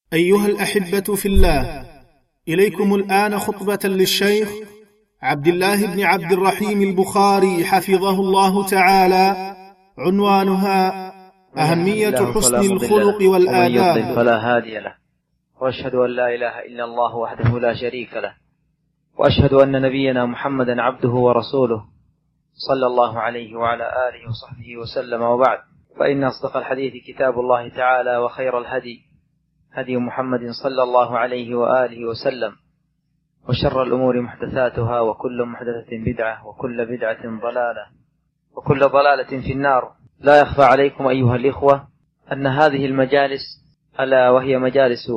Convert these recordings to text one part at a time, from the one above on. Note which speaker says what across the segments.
Speaker 1: أيها الأحبة في الله، إليكم الآن خطبة للشيخ عبد الله بن عبد الرحيم البخاري حفظه الله تعالى، عنوانها أهمية حسن الخلق والآداب.
Speaker 2: ومن يضلل فلا هادي له، وأشهد أن لا إله إلا الله وحده لا شريك له، وأشهد أن نبينا محمدا عبده ورسوله صلى الله عليه وعلى آله وصحبه وسلم، وبعد، فإن أصدق الحديث كتاب الله تعالى، وخير الهدي هدي محمد صلى الله عليه وآله وسلم، وشر الأمور محدثاتها، وكل محدثة بدعة، وكل بدعة ضلالة، وكل ضلالة في النار. لا يخفى عليكم أيها الإخوة أن هذه المجالس، ألا وهي مجالس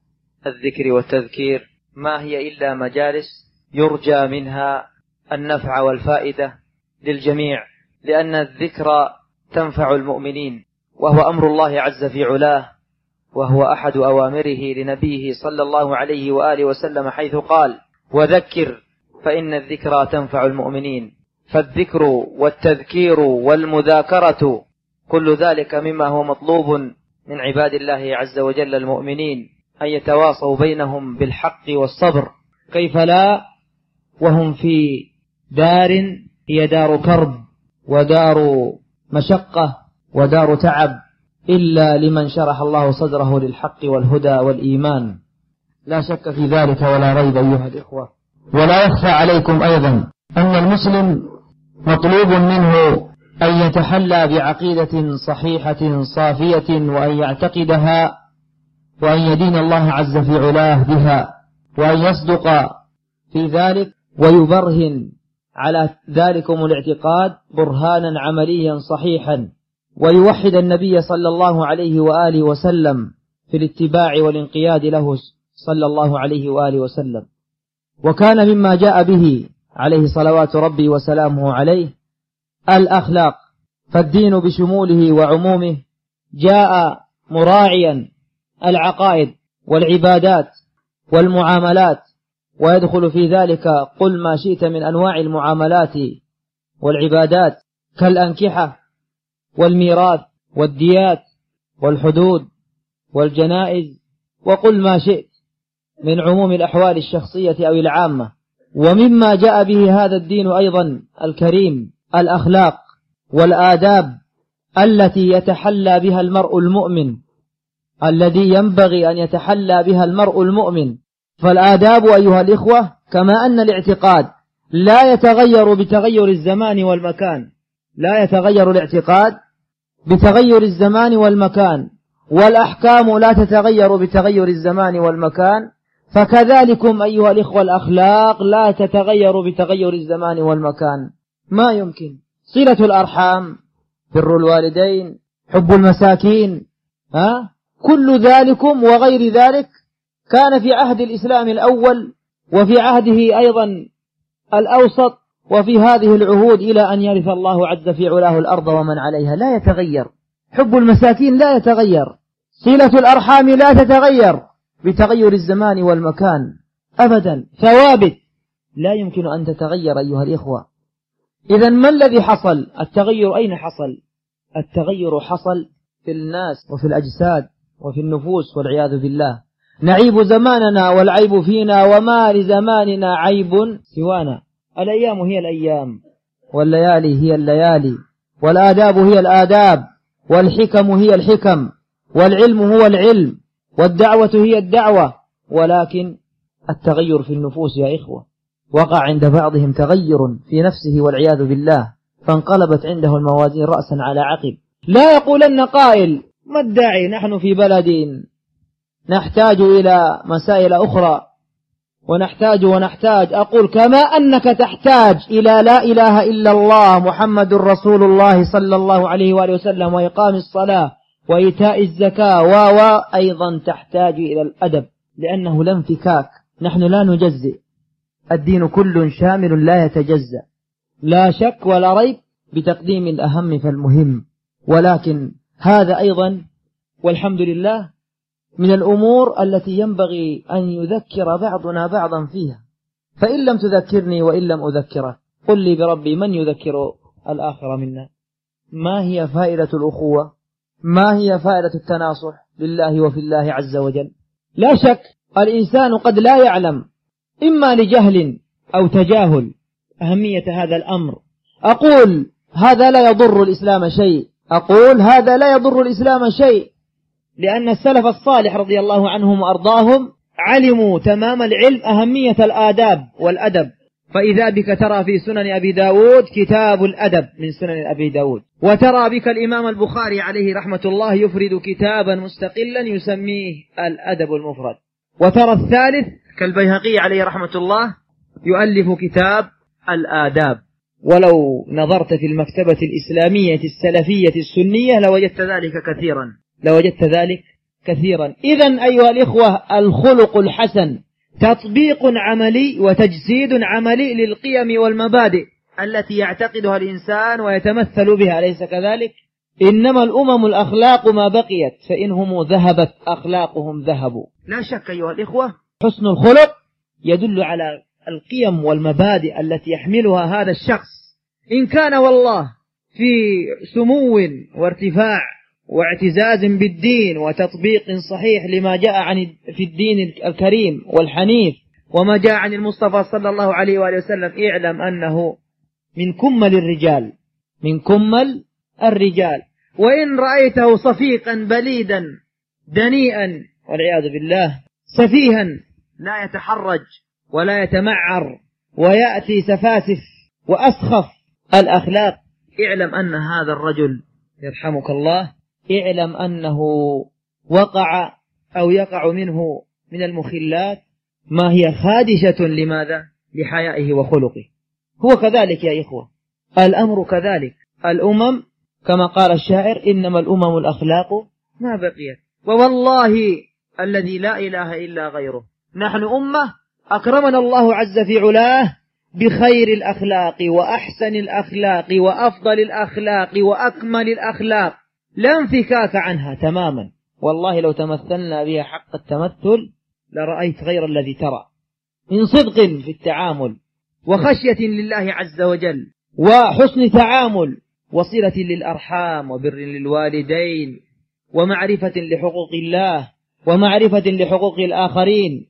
Speaker 2: الذكر والتذكير، ما هي إلا مجالس يرجى منها النفع والفائدة للجميع، لأن الذكر تنفع المؤمنين، وهو أمر الله عز في علاه، وهو أحد أوامره لنبيه صلى الله عليه وآله وسلم، حيث قال: وذكر فإن الذكرى تنفع المؤمنين. فالذكر والتذكير والمذاكرة كل ذلك مما هو مطلوب من عباد الله عز وجل المؤمنين، أن يتواصوا بينهم بالحق والصبر، كيف لا وهم في دار هي دار كرب ودار مشقة ودار تعب، إلا لمن شرح الله صدره للحق والهدى والإيمان. لا شك في ذلك ولا ريب أيها الإخوة. ولا يخفى عليكم أيضا أن المسلم مطلوب منه أن يتحلى بعقيدة صحيحة صافية، وأن يعتقدها، وأن يدين الله عز في علاه بها، وأن يصدق في ذلك ويبرهن على ذلكم الاعتقاد برهانا عمليا صحيحا، ويوحد النبي صلى الله عليه وآله وسلم في الاتباع والانقياد له صلى الله عليه وآله وسلم. وكان مما جاء به عليه صلوات ربي وسلامه عليه الأخلاق، فالدين بشموله وعمومه جاء مراعيا العقائد والعبادات والمعاملات، ويدخل في ذلك قل ما شئت من أنواع المعاملات والعبادات، كالأنكحة والميراث والديات والحدود والجنائز، وقل ما شئت من عموم الأحوال الشخصية أو العامة. ومما جاء به هذا الدين أيضا الكريم الأخلاق والآداب التي يتحلى بها المرء المؤمن، الذي ينبغي أن يتحلى بها المرء المؤمن. فالآداب أيها الإخوة، كما أن الاعتقاد لا يتغير بتغير الزمان والمكان، لا يتغير الاعتقاد بتغير الزمان والمكان، والأحكام لا تتغير بتغير الزمان والمكان، فكذلكم أيها الإخوة الأخلاق لا تتغير بتغير الزمان والمكان. ما يمكن صلة الأرحام، بر الوالدين، حب المساكين، كل ذلكم وغير ذلك كان في عهد الإسلام الأول، وفي عهده أيضا الأوسط، وفي هذه العهود إلى أن يرث الله عز في علاه الأرض ومن عليها، لا يتغير. حب المساكين لا يتغير، صلة الأرحام لا تتغير بتغير الزمان والمكان أبدا، ثوابت لا يمكن أن تتغير أيها الإخوة. إذن ما الذي حصل؟ التغير أين حصل؟ التغير حصل في الناس وفي الأجساد وفي النفوس والعياذ بالله. نعيب زماننا والعيب فينا، وما لزماننا عيب سوانا. الأيام هي الأيام، والليالي هي الليالي، والآداب هي الآداب، والحكم هي الحكم، والعلم هو العلم، والدعوة هي الدعوة. ولكن التغير في النفوس يا إخوة، وقع عند بعضهم تغير في نفسه والعياذ بالله، فانقلبت عنده الموازين رأسا على عقب. لا يقولن قائل: ما الداعي، نحن في بلد نحتاج إلى مسائل أخرى، ونحتاج. أقول كما أنك تحتاج إلى لا إله إلا الله محمد رسول الله صلى الله عليه وآله وسلم، وإقام الصلاة وإيتاء الزكاة، أيضا تحتاج إلى الأدب، لأنه لا انفكاك. نحن لا نجزئ، الدين كل شامل لا يتجزأ، لا شك ولا ريب بتقديم الأهم فالمهم. ولكن هذا أيضا والحمد لله من الأمور التي ينبغي أن يذكر بعضنا بعضا فيها. فإن لم تذكرني وإن لم أذكرك، قل لي بربي من يذكر الآخر منا؟ ما هي فائدة الأخوة؟ ما هي فائدة التناصح لله وفي الله عز وجل؟ لا شك الإنسان قد لا يعلم إما لجهل أو تجاهل أهمية هذا الأمر. أقول هذا لا يضر الإسلام شيء، أقول هذا لا يضر الإسلام شيء، لأن السلف الصالح رضي الله عنهم وأرضاهم علموا تمام العلم أهمية الآداب والأدب. فإذا بك ترى في سنن أبي داود كتاب الأدب من سنن أبي داود، وترى بك الإمام البخاري عليه رحمة الله يفرد كتابا مستقلا يسميه الأدب المفرد، وترى الثالث كالبيهقي عليه رحمة الله يؤلف كتاب الآداب. ولو نظرت في المكتبة الإسلامية السلفية السنية لوجدت ذلك كثيرا. إذن أيها الإخوة، الخلق الحسن تطبيق عملي وتجسيد عملي للقيم والمبادئ التي يعتقدها الإنسان ويتمثل بها، أليس كذلك؟ إنما الأمم الأخلاق ما بقيت، فإنهم ذهبت أخلاقهم ذهبوا. لا شك أيها الإخوة حسن الخلق يدل على القيم والمبادئ التي يحملها هذا الشخص، إن كان والله في سمو وارتفاع واعتزاز بالدين وتطبيق صحيح لما جاء في الدين الكريم والحنيف وما جاء عن المصطفى صلى الله عليه وآله وسلم، اعلم أنه من كمل الرجال. وإن رأيته صفيقا بليدا دنيئا والعياذ بالله سفيها لا يتحرج ولا يتمعر ويأتي سفاسف وأسخف الأخلاق، اعلم أن هذا الرجل يرحمك الله اعلم أنه وقع أو يقع منه من المخلات ما هي خادشة. لماذا؟ لحيائه وخلقه. هو كذلك يا إخوة، الأمر كذلك. الأمم كما قال الشاعر إنما الأمم الأخلاق ما بقيت. ووالله الذي لا إله إلا غيره نحن أمة أكرمنا الله عز في علاه بخير الأخلاق وأحسن الأخلاق وأفضل الأخلاق وأكمل الأخلاق، لا انفكاك عنها تماما. والله لو تمثلنا بها حق التمثل لرأيت غير الذي ترى من صدق في التعامل وخشية لله عز وجل وحسن تعامل وصلة للأرحام وبر للوالدين ومعرفة لحقوق الله ومعرفة لحقوق الآخرين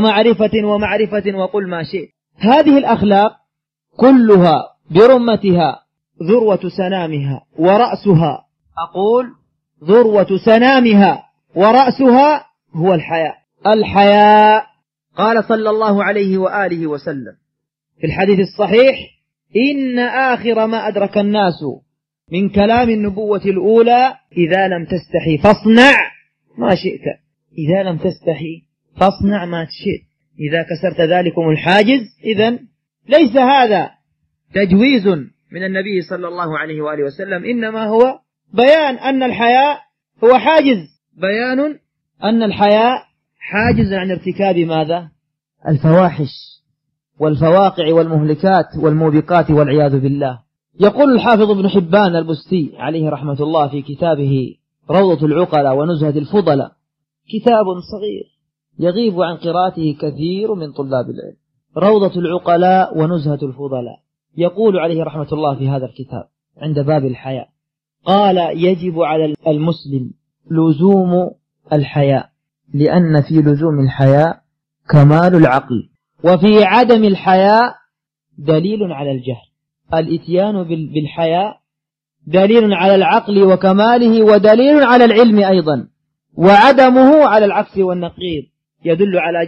Speaker 2: ومعرفة وقل ما شئت. هذه الأخلاق كلها برمتها ذروة سنامها ورأسها، أقول ذروة سنامها ورأسها هو الحياء. قال صلى الله عليه وآله وسلم في الحديث الصحيح إن آخر ما أدرك الناس من كلام النبوة الأولى إذا لم تستحي فاصنع ما شئت، إذا لم تستحي فاصنع ما شئت. إذا كسرت ذلكم الحاجز إذن ليس هذا تجويز من النبي صلى الله عليه وآله وسلم، إنما هو بيان أن الحياء هو حاجز، بيان أن الحياء حاجز عن ارتكاب ماذا؟ الفواحش والفواقع والمهلكات والموبقات والعياذ بالله. يقول الحافظ ابن حبان البستي عليه رحمة الله في كتابه روضة العقلاء ونزهة الفضلاء، كتاب صغير يغيب عن قراءته كثير من طلاب العلم، روضة العقلاء ونزهة الفضلاء، يقول عليه رحمة الله في هذا الكتاب عند باب الحياء قال يجب على المسلم لزوم الحياء، لأن في لزوم الحياء كمال العقل، وفي عدم الحياء دليل على الجهل. الاتيان بالحياء دليل على العقل وكماله ودليل على العلم أيضا، وعدمه على العكس والنقيض يدل على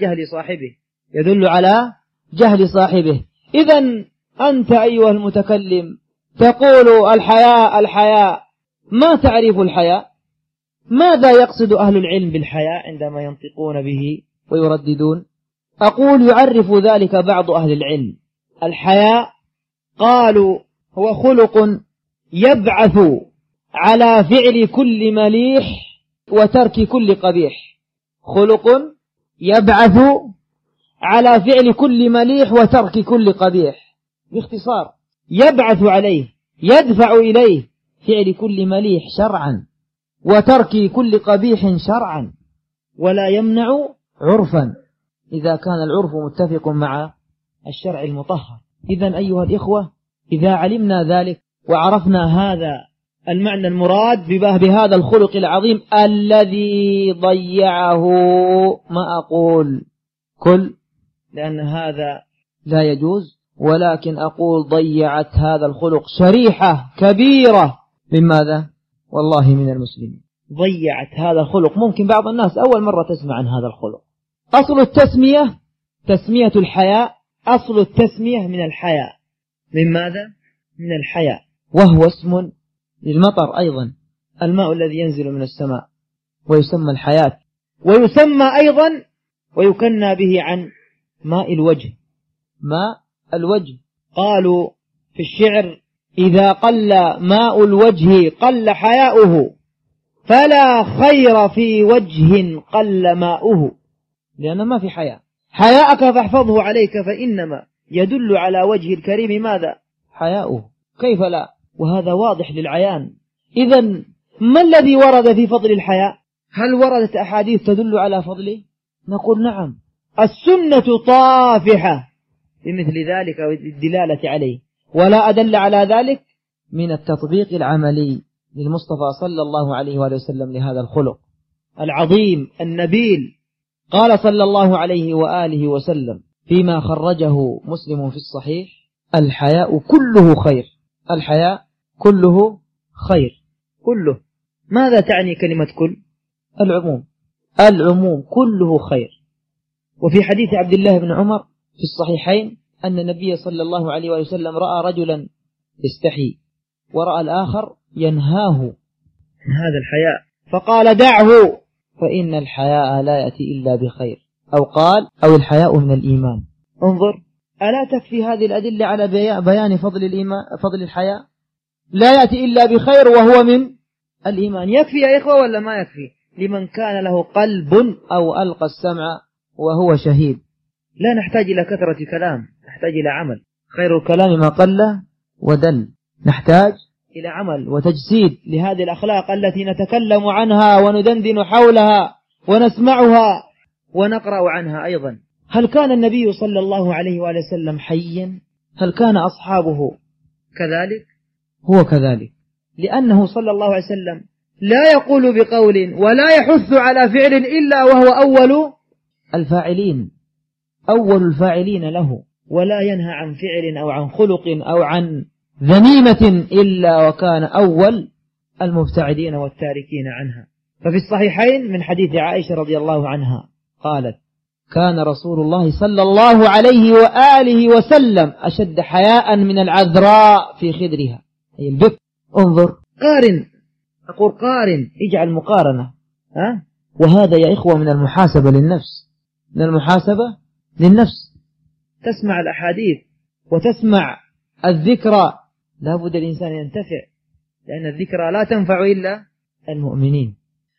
Speaker 2: جهل صاحبه. إذن أنت أيها المتكلم تقول الحياء، ما تعرف الحياء؟ ماذا يقصد أهل العلم بالحياء عندما ينطقون به ويرددون؟ أقول يعرف ذلك بعض أهل العلم. الحياء قالوا هو خلق يبعث على فعل كل مليح وترك كل قبيح، خلق يبعث على فعل كل مليح وترك كل قبيح. باختصار يبعث عليه يدفع إليه فعل كل مليح شرعا وترك كل قبيح شرعا، ولا يمنع عرفا إذا كان العرف متفق مع الشرع المطهر. إذن أيها الإخوة إذا علمنا ذلك وعرفنا هذا المعنى المراد بهذا الخلق العظيم الذي ضيعه، ما أقول كل لأن هذا لا يجوز، ولكن أقول ضيعت هذا الخلق شريحة كبيرة من ماذا؟ والله من المسلمين. ضيعت هذا الخلق. ممكن بعض الناس أول مرة تسمع عن هذا الخلق. أصل التسمية تسمية الحياء، أصل التسمية من الحياء. من ماذا؟ من الحياء، وهو اسم للمطر أيضا، الماء الذي ينزل من السماء، ويسمى الحياة، ويسمى أيضا ويكنى به عن ماء الوجه. ماء الوجه، قالوا في الشعر: إذا قل ماء الوجه قل حياؤه، فلا خير في وجه قل ماؤه. لأن ما في حياء. حياءك فاحفظه عليك، فإنما يدل على وجه الكريم ماذا؟ حياؤه. كيف لا؟ وهذا واضح للعيان. إذن ما الذي ورد في فضل الحياء؟ هل وردت أحاديث تدل على فضله؟ نقول نعم. السنة طافحة بمثل ذلك والدلالة عليه، ولا أدل على ذلك من التطبيق العملي للمصطفى صلى الله عليه وآله وسلم لهذا الخلق العظيم النبيل. قال صلى الله عليه وآله وسلم فيما خرجه مسلم في الصحيح: الحياء كله خير. الحياء كله خير. كله. ماذا تعني كلمة كل؟ العموم. العموم كله خير. وفي حديث عبد الله بن عمر في الصحيحين أن النبي صلى الله عليه وسلم رأى رجلا يستحي، ورأى الآخر ينهاه عن هذا الحياء، فقال: دعه فإن الحياء لا يأتي إلا بخير، أو قال: أو الحياء من الإيمان. انظر، ألا تكفي هذه الأدلة على بيان فضل الإيمان، فضل الحياء؟ لا يأتي إلا بخير وهو من الإيمان. يكفي يا إخوة ولا ما يكفي؟ لمن كان له قلب أو ألقى السمع وهو شهيد. لا نحتاج إلى كثرة كلام، نحتاج إلى عمل. خير الكلام ما قل ودل. نحتاج إلى عمل وتجسيد لهذه الأخلاق التي نتكلم عنها وندندن حولها ونسمعها ونقرأ عنها أيضا. هل كان النبي صلى الله عليه وآله وسلم حيا؟ هل كان أصحابه كذلك؟ هو كذلك، لأنه صلى الله عليه وسلم لا يقول بقول ولا يحث على فعل إلا وهو أول الفاعلين، أول الفاعلين له، ولا ينهى عن فعل أو عن خلق أو عن ذميمة إلا وكان أول المبتعدين والتاركين عنها. ففي الصحيحين من حديث عائشة رضي الله عنها قالت: كان رسول الله صلى الله عليه وآله وسلم أشد حياء من العذراء في خدرها، أي البكر. انظر، قارن، أقول قارن، اجعل مقارنة. وهذا يا إخوة من المحاسبة للنفس، من المحاسبة للنفس. تسمع الأحاديث وتسمع الذكرى، لا بد الإنسان ينتفع، لأن الذكرى لا تنفع إلا المؤمنين.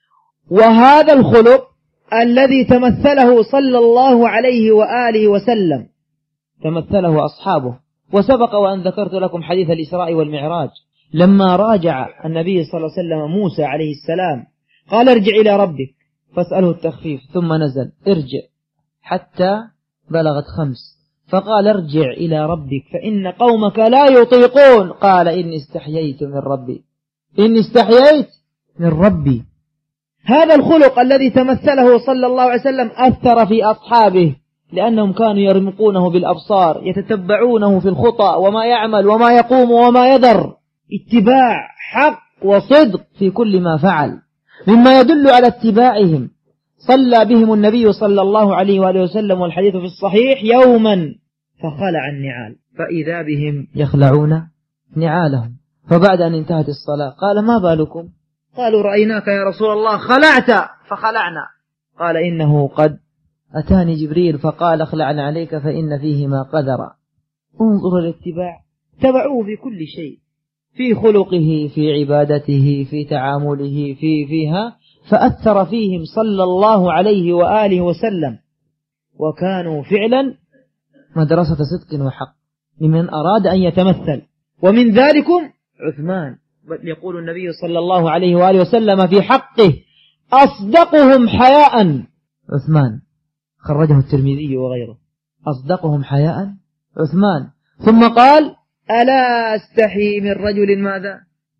Speaker 2: وهذا الخلق الذي تمثله صلى الله عليه وآله وسلم تمثله أصحابه. وسبق وأن ذكرت لكم حديث الإسراء والمعراج، لما راجع النبي صلى الله عليه وسلم موسى عليه السلام قال: ارجع إلى ربك فاسأله التخفيف، ثم نزل: ارجع حتى بلغت 5، فقال: ارجع إلى ربك فإن قومك لا يطيقون. قال: إني استحييت من ربي، إني استحييت من ربي. هذا الخلق الذي تمثله صلى الله عليه وسلم أثر في أصحابه، لأنهم كانوا يرمقونه بالأبصار، يتتبعونه في الخطى وما يعمل وما يقوم وما يذر، اتباع حق وصدق في كل ما فعل. مما يدل على اتباعهم صلى بهم النبي صلى الله عليه وآله وسلم، والحديث في الصحيح: يوما فخلع النعال فإذا بهم يخلعون نعالهم. فبعد أن انتهت الصلاة قال: ما بالكم؟ قالوا: رأيناك يا رسول الله خلعت فخلعنا. قال: إنه قد أتاني جبريل فقال: اخلعنا عليك فإن فيهما قدرا. انظر الاتباع، تبعوه في كل شيء، في خلقه، في عبادته، في تعامله، فيها، فأثر فيهم صلى الله عليه وآله وسلم، وكانوا فعلا مدرسة صدق وحق لمن أراد أن يتمثل. ومن ذلكم عثمان، بل يقول النبي صلى الله عليه وآله وسلم في حقه: أصدقهم حياء عثمان، خرجه الترمذي وغيره. أصدقهم حياء عثمان. ثم قال: ألا أستحي من رجل ماذا؟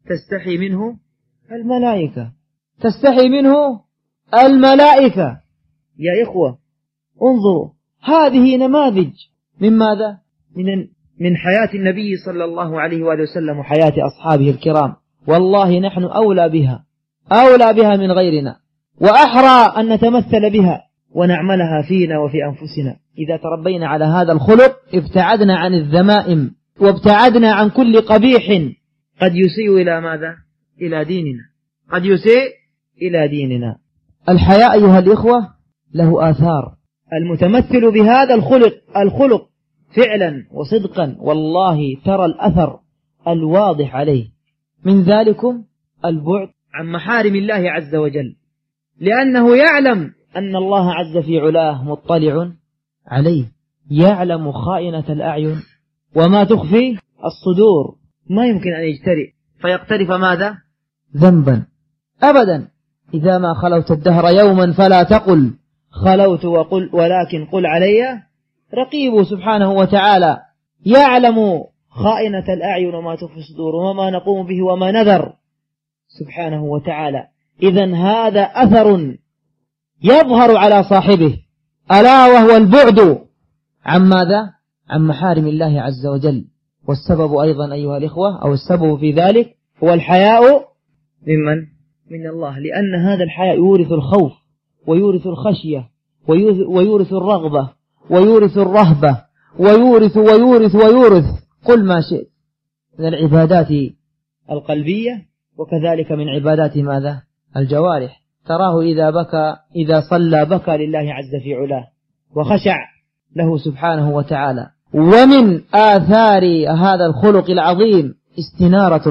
Speaker 2: تستحي منه الملائكة، تستحي منه الملائكة. يا إخوة انظروا، هذه نماذج من ماذا؟ من حياة النبي صلى الله عليه وآله وسلم وحياة أصحابه الكرام. والله نحن أولى بها من غيرنا، وأحرى أن نتمثل بها ونعملها فينا وفي أنفسنا. إذا تربينا على هذا الخلق ابتعدنا عن الذمائم، وابتعدنا عن كل قبيح قد يسيء إلى ماذا؟ إلى ديننا، قد يسيء إلى ديننا. الحياء أيها الإخوة له آثار، المتمثل بهذا الخلق فعلا وصدقا والله ترى الأثر الواضح عليه. من ذلكم البعد عن محارم الله عز وجل، لأنه يعلم أن الله عز في علاه مطلع عليه، يعلم خائنة الأعين وما تخفي الصدور. ما يمكن أن يجترئ فيقترف ماذا؟ ذنبا أبدا. إذا ما خلوت الدهر يوما فلا تقل خلوت ولكن قل علي رقيب. سبحانه وتعالى يعلم خائنة الأعين وما تخفي الصدور وما نقوم به وما نذر سبحانه وتعالى. إذن هذا أثر يظهر على صاحبه، ألا وهو البعد عن ماذا؟ عن محارم الله عز وجل. والسبب أيضا أيها الإخوة، أو السبب في ذلك هو الحياء ممن؟ من الله، لأن هذا الحياء يورث الخوف ويورث الخشية ويورث الرغبة ويورث الرهبة ويورث ويورث ويورث كل ما شئت من العبادات القلبية، وكذلك من عبادات ماذا؟ الجوارح. تراه إذا صلى بكى لله عز في علاه وخشع له سبحانه وتعالى. ومن آثار هذا الخلق العظيم استنارة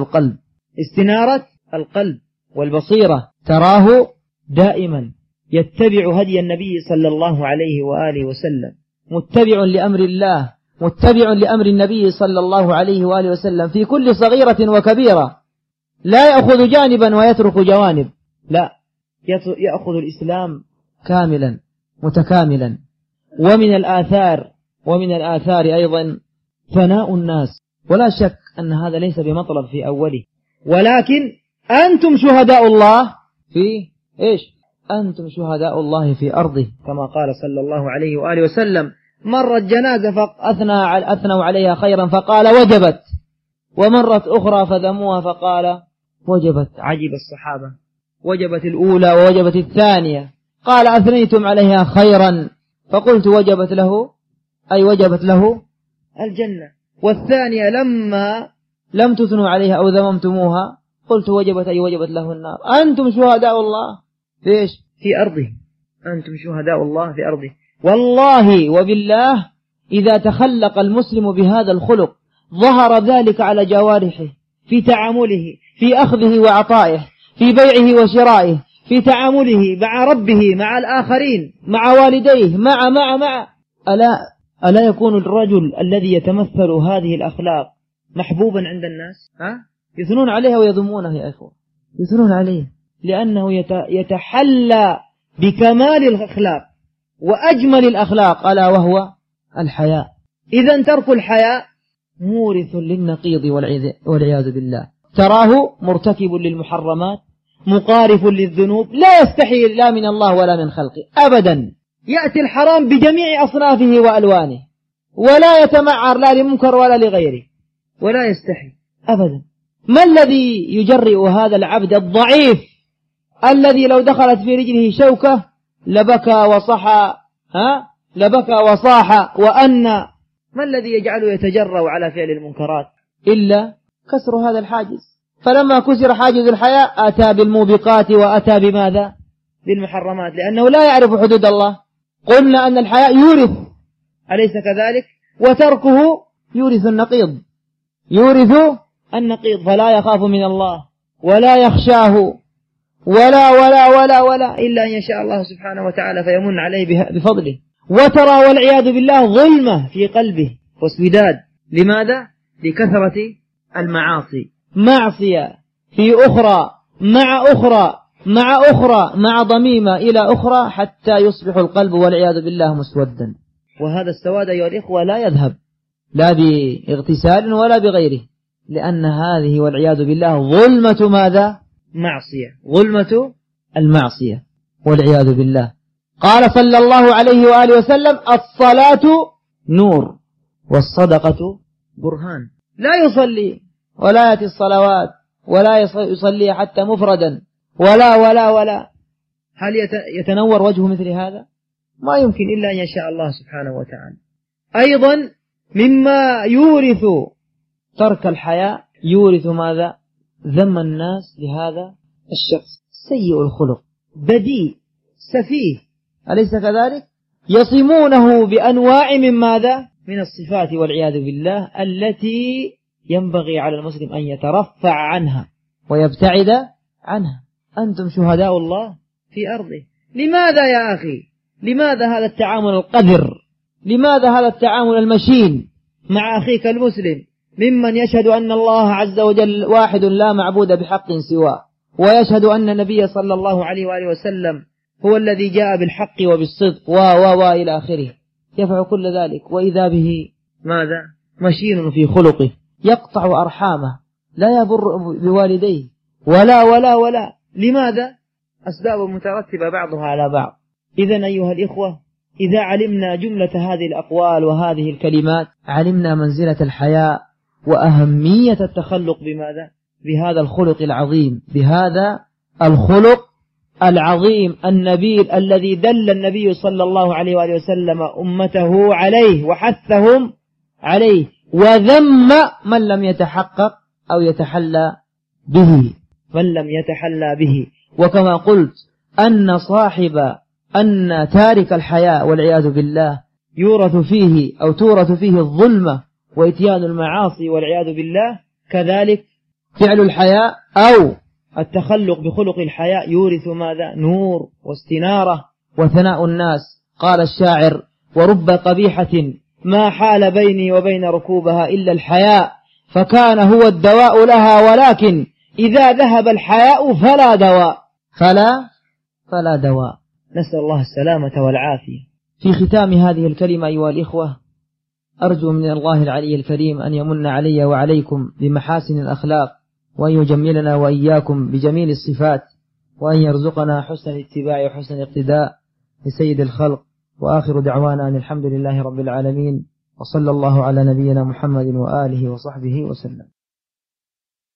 Speaker 2: القلب والبصيرة. تراه دائما يتبع هدي النبي صلى الله عليه وآله وسلم، متبع لأمر الله، متبع لأمر النبي صلى الله عليه وآله وسلم في كل صغيرة وكبيرة. لا يأخذ جانبا ويترك جوانب، لا، يأخذ الإسلام كاملا متكاملا. ومن الآثار أيضا ثناء الناس. ولا شك أن هذا ليس بمطلب في أوله، ولكن أنتم شهداء الله في إيش؟ أنتم شهداء الله في أرضه، كما قال صلى الله عليه وآله وسلم: مرت جنازة فأثنوا عليها خيرا فقال وجبت، ومرت أخرى فذموها فقال وجبت. عجب الصحابة، وجبت الأولى ووجبت الثانية، قال أثنيتم عليها خيرا فقلت وجبت له الجنة، والثانية لما لم تثنوا عليها أو ذممتموها قلت وجبت له النار. أنتم شهداء الله في أرضه، أنتم شهداء الله في أرضه. والله وبالله إذا تخلق المسلم بهذا الخلق ظهر ذلك على جوارحه، في تعامله، في أخذه وعطائه، في بيعه وشرائه، في تعامله مع ربه، مع الآخرين، مع والديه، مع ألا يكون الرجل الذي يتمثل هذه الأخلاق محبوبا عند الناس؟ يثنون عليها ويذمونه يا أخوة، يثنون عليه لأنه يتحلى بكمال الأخلاق وأجمل الأخلاق، ألا وهو الحياء. إذن ترك الحياء مورث للنقيض والعياذ بالله. تراه مرتكب للمحرمات، مقارف للذنوب، لا يستحي لا من الله ولا من خلقه أبدا. يأتي الحرام بجميع أصنافه وألوانه، ولا يتمعر لا لمنكر ولا لغيره، ولا يستحي أبدا. ما الذي يجرئ هذا العبد الضعيف الذي لو دخلت في رجله شوكة لبكى وصاح وأن؟ ما الذي يجعله يتجرأ على فعل المنكرات إلا كسر هذا الحاجز؟ فلما كسر حاجز الحياء أتى بالموبقات وأتى بماذا؟ بالمحرمات، لأنه لا يعرف حدود الله. قلنا أن الحياء يورث، أليس كذلك؟ وتركه يورث النقيض، فلا يخاف من الله ولا يخشاه ولا ولا ولا ولا إلا أن يشاء الله سبحانه وتعالى فيمن عليه بفضله. وترى والعياذ بالله ظلمة في قلبه واسوداد. لماذا؟ لكثرة المعاصي، معصية في أخرى مع أخرى مع أخرى مع ضميمة إلى أخرى، حتى يصبح القلب والعياذ بالله مسودا. وهذا السواد أيها الإخوة لا يذهب لا باغتسال ولا بغيره، لأن هذه والعياذ بالله ظلمة ماذا؟ معصية، ظلمة المعصية والعياذ بالله. قال صلى الله عليه وآله وسلم: الصلاة نور والصدقة برهان. لا يصلي ولا يأتي الصلوات ولا يصلي حتى مفردا ولا هل يتنور وجهه مثل هذا؟ ما يمكن إلا أن يشاء الله سبحانه وتعالى. أيضا مما يورث ترك الحياء يورث ماذا؟ ذم الناس لهذا الشخص، سيء الخلق، بديء، سفيه، أليس كذلك؟ يصمونه بأنواع من ماذا؟ من الصفات والعياذ بالله التي ينبغي على المسلم أن يترفع عنها ويبتعد عنها. أنتم شهداء الله في أرضه. لماذا يا أخي؟ لماذا هذا التعامل القذر؟ لماذا هذا التعامل المشين مع أخيك المسلم ممن يشهد أن الله عز وجل واحد لا معبود بحق سواه، ويشهد أن النبي صلى الله عليه وآله وسلم هو الذي جاء بالحق وبالصدق إلى آخره، يفعل كل ذلك وإذا به ماذا؟ مشين في خلقه، يقطع أرحامه، لا يبر بوالديه ولا. لماذا؟ أسباب مترتبة بعضها على بعض. إذن أيها الإخوة، إذا علمنا جملة هذه الأقوال وهذه الكلمات علمنا منزلة الحياء وأهمية التخلق بماذا؟ بهذا الخلق العظيم، بهذا الخلق العظيم النبيل الذي دل النبي صلى الله عليه وآله وسلم أمته عليه وحثهم عليه، وذم من لم يتحقق أو يتحلى به، وكما قلت أن تارك الحياء والعياذ بالله يورث فيه الظلمة وإتيان المعاصي والعياذ بالله، كذلك فعل الحياء أو التخلق بخلق الحياء يورث ماذا؟ نور واستنارة وثناء الناس. قال الشاعر: ورب قبيحة ما حال بيني وبين ركوبها إلا الحياء، فكان هو الدواء لها، ولكن إذا ذهب الحياء فلا دواء. نسأل الله السلامة والعافية. في ختام هذه الكلمة أيها الإخوة، أرجو من الله العلي الكريم أن يمن علي وعليكم بمحاسن الأخلاق، وأن يجملنا وإياكم بجميل الصفات، وأن يرزقنا حسن الاتباع وحسن الاقتداء لسيد الخلق. وآخر دعوانا أن الحمد لله رب العالمين، وصلى الله على نبينا محمد وآله وصحبه وسلم.